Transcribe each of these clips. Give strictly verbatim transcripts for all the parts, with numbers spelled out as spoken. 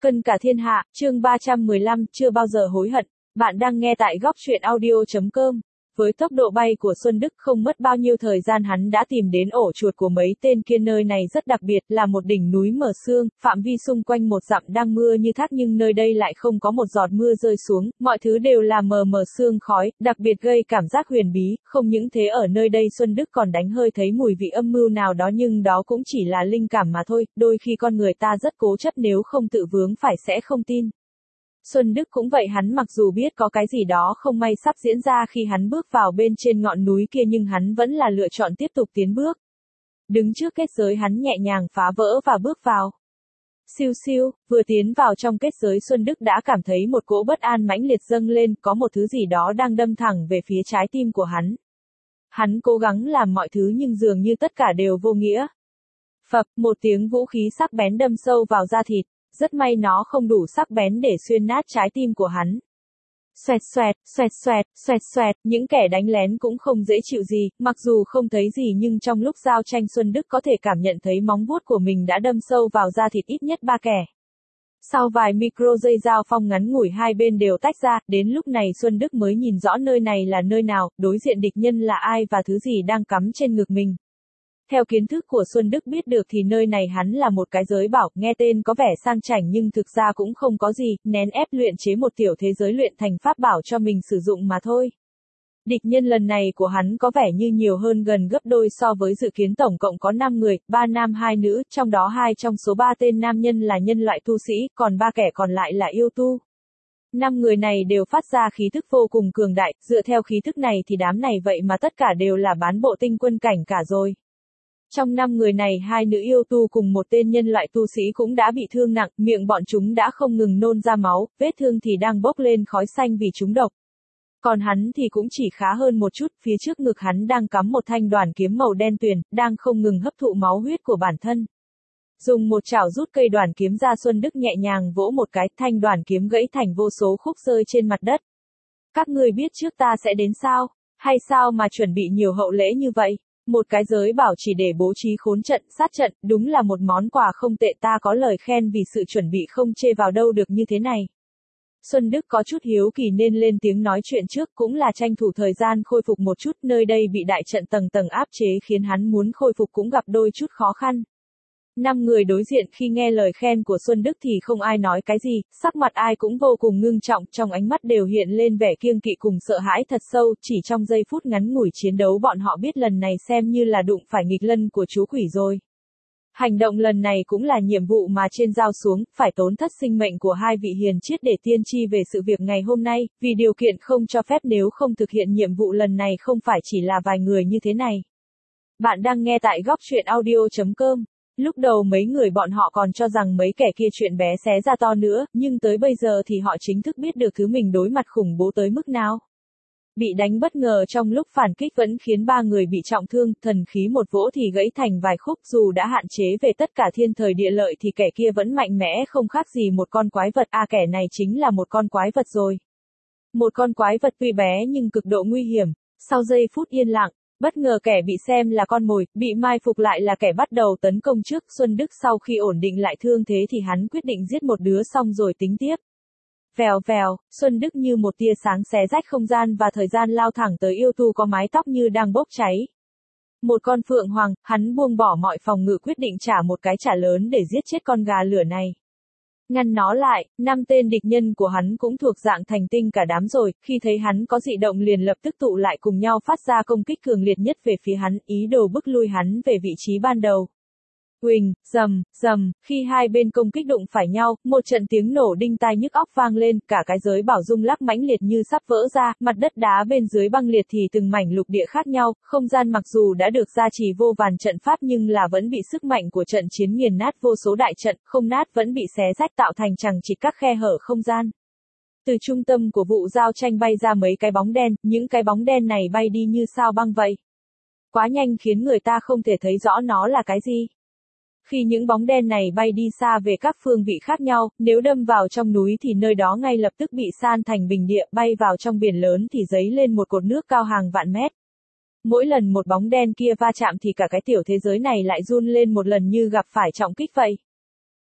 Cân cả thiên hạ, chương ba trăm mười lăm, chưa bao giờ hối hận. Bạn đang nghe tại góc truyện audio chấm com. Với tốc độ bay của Xuân Đức không mất bao nhiêu thời gian hắn đã tìm đến ổ chuột của mấy tên kia. Nơi này rất đặc biệt, là một đỉnh núi mờ sương, phạm vi xung quanh một dặm đang mưa như thác nhưng nơi đây lại không có một giọt mưa rơi xuống, mọi thứ đều là mờ mờ sương khói, đặc biệt gây cảm giác huyền bí. Không những thế, ở nơi đây Xuân Đức còn đánh hơi thấy mùi vị âm mưu nào đó, nhưng đó cũng chỉ là linh cảm mà thôi, đôi khi con người ta rất cố chấp, nếu không tự vướng phải sẽ không tin. Xuân Đức cũng vậy, hắn mặc dù biết có cái gì đó không may sắp diễn ra khi hắn bước vào bên trên ngọn núi kia, nhưng hắn vẫn là lựa chọn tiếp tục tiến bước. Đứng trước kết giới, hắn nhẹ nhàng phá vỡ và bước vào. Siêu siêu, vừa tiến vào trong kết giới, Xuân Đức đã cảm thấy một cỗ bất an mãnh liệt dâng lên, có một thứ gì đó đang đâm thẳng về phía trái tim của hắn. Hắn cố gắng làm mọi thứ nhưng dường như tất cả đều vô nghĩa. Phập, một tiếng vũ khí sắc bén đâm sâu vào da thịt. Rất may nó không đủ sắc bén để xuyên nát trái tim của hắn. Xoẹt xoẹt, xoẹt xoẹt, xoẹt xoẹt, những kẻ đánh lén cũng không dễ chịu gì, mặc dù không thấy gì nhưng trong lúc giao tranh Xuân Đức có thể cảm nhận thấy móng vuốt của mình đã đâm sâu vào da thịt ít nhất ba kẻ. Sau vài micro giây giao phong ngắn ngủi, hai bên đều tách ra, đến lúc này Xuân Đức mới nhìn rõ nơi này là nơi nào, đối diện địch nhân là ai và thứ gì đang cắm trên ngực mình. Theo kiến thức của Xuân Đức biết được thì nơi này hắn là một cái giới bảo, nghe tên có vẻ sang chảnh nhưng thực ra cũng không có gì, nén ép luyện chế một tiểu thế giới luyện thành pháp bảo cho mình sử dụng mà thôi. Địch nhân lần này của hắn có vẻ như nhiều hơn gần gấp đôi so với dự kiến, tổng cộng có năm người, ba nam hai nữ, trong đó hai trong số ba tên nam nhân là nhân loại tu sĩ, còn ba kẻ còn lại là yêu tu. Năm người này đều phát ra khí thức vô cùng cường đại, dựa theo khí thức này thì đám này vậy mà tất cả đều là bán bộ tinh quân cảnh cả rồi. Trong năm người này, hai nữ yêu tu cùng một tên nhân loại tu sĩ cũng đã bị thương nặng, miệng bọn chúng đã không ngừng nôn ra máu, vết thương thì đang bốc lên khói xanh vì chúng độc. Còn hắn thì cũng chỉ khá hơn một chút, phía trước ngực hắn đang cắm một thanh đoàn kiếm màu đen tuyền, đang không ngừng hấp thụ máu huyết của bản thân. Dùng một chảo rút cây đoàn kiếm ra, Xuân Đức nhẹ nhàng vỗ một cái, thanh đoàn kiếm gãy thành vô số khúc rơi trên mặt đất. Các ngươi biết trước ta sẽ đến sao? Hay sao mà chuẩn bị nhiều hậu lễ như vậy? Một cái giới bảo chỉ để bố trí khốn trận, sát trận, đúng là một món quà không tệ, ta có lời khen vì sự chuẩn bị không chê vào đâu được như thế này. Xuân Đức có chút hiếu kỳ nên lên tiếng nói chuyện trước, cũng là tranh thủ thời gian khôi phục một chút, nơi đây bị đại trận tầng tầng áp chế khiến hắn muốn khôi phục cũng gặp đôi chút khó khăn. Năm người đối diện khi nghe lời khen của Xuân Đức thì không ai nói cái gì, sắc mặt ai cũng vô cùng ngưng trọng, trong ánh mắt đều hiện lên vẻ kiêng kỵ cùng sợ hãi thật sâu, chỉ trong giây phút ngắn ngủi chiến đấu bọn họ biết lần này xem như là đụng phải nghịch lân của chú quỷ rồi. Hành động lần này cũng là nhiệm vụ mà trên giao xuống, phải tốn thất sinh mệnh của hai vị hiền triết để tiên tri về sự việc ngày hôm nay, vì điều kiện không cho phép, nếu không thực hiện nhiệm vụ lần này không phải chỉ là vài người như thế này. Bạn đang nghe tại góc truyện audio chấm com. Lúc đầu mấy người bọn họ còn cho rằng mấy kẻ kia chuyện bé xé ra to nữa, nhưng tới bây giờ thì họ chính thức biết được thứ mình đối mặt khủng bố tới mức nào. Bị đánh bất ngờ trong lúc phản kích vẫn khiến ba người bị trọng thương, thần khí một vỗ thì gãy thành vài khúc, dù đã hạn chế về tất cả thiên thời địa lợi thì kẻ kia vẫn mạnh mẽ không khác gì một con quái vật, à kẻ này chính là một con quái vật rồi. Một con quái vật tuy bé nhưng cực độ nguy hiểm. Sau giây phút yên lặng, bất ngờ kẻ bị xem là con mồi, bị mai phục lại là kẻ bắt đầu tấn công trước. Xuân Đức sau khi ổn định lại thương thế thì hắn quyết định giết một đứa xong rồi tính tiếp. Vèo vèo, Xuân Đức như một tia sáng xé rách không gian và thời gian lao thẳng tới yêu tu có mái tóc như đang bốc cháy. Một con phượng hoàng, hắn buông bỏ mọi phòng ngự quyết định trả một cái trả lớn để giết chết con gà lửa này. Ngăn nó lại, năm tên địch nhân của hắn cũng thuộc dạng thành tinh cả đám rồi, khi thấy hắn có dị động liền lập tức tụ lại cùng nhau phát ra công kích cường liệt nhất về phía hắn, ý đồ bức lui hắn về vị trí ban đầu. Huỳnh, rầm, rầm, khi hai bên công kích đụng phải nhau, một trận tiếng nổ đinh tai nhức óc vang lên, cả cái giới bảo rung lắc mãnh liệt như sắp vỡ ra, mặt đất đá bên dưới băng liệt thì từng mảnh lục địa khác nhau, không gian mặc dù đã được gia trì vô vàn trận pháp nhưng là vẫn bị sức mạnh của trận chiến nghiền nát vô số đại trận, không nát vẫn bị xé rách tạo thành chằng chịt các khe hở không gian. Từ trung tâm của vụ giao tranh bay ra mấy cái bóng đen, những cái bóng đen này bay đi như sao băng vậy. Quá nhanh khiến người ta không thể thấy rõ nó là cái gì. Khi những bóng đen này bay đi xa về các phương vị khác nhau, nếu đâm vào trong núi thì nơi đó ngay lập tức bị san thành bình địa, bay vào trong biển lớn thì dấy lên một cột nước cao hàng vạn mét. Mỗi lần một bóng đen kia va chạm thì cả cái tiểu thế giới này lại run lên một lần như gặp phải trọng kích vậy.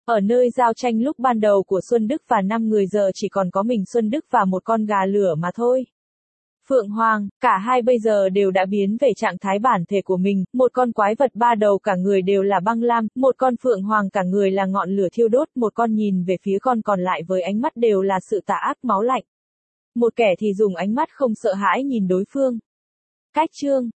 Ở nơi giao tranh lúc ban đầu của Xuân Đức và năm người giờ chỉ còn có mình Xuân Đức và một con gà lửa mà thôi. Phượng Hoàng, cả hai bây giờ đều đã biến về trạng thái bản thể của mình, một con quái vật ba đầu cả người đều là băng lam, một con Phượng Hoàng cả người là ngọn lửa thiêu đốt, một con nhìn về phía con còn lại với ánh mắt đều là sự tà ác máu lạnh. Một kẻ thì dùng ánh mắt không sợ hãi nhìn đối phương. Cách chương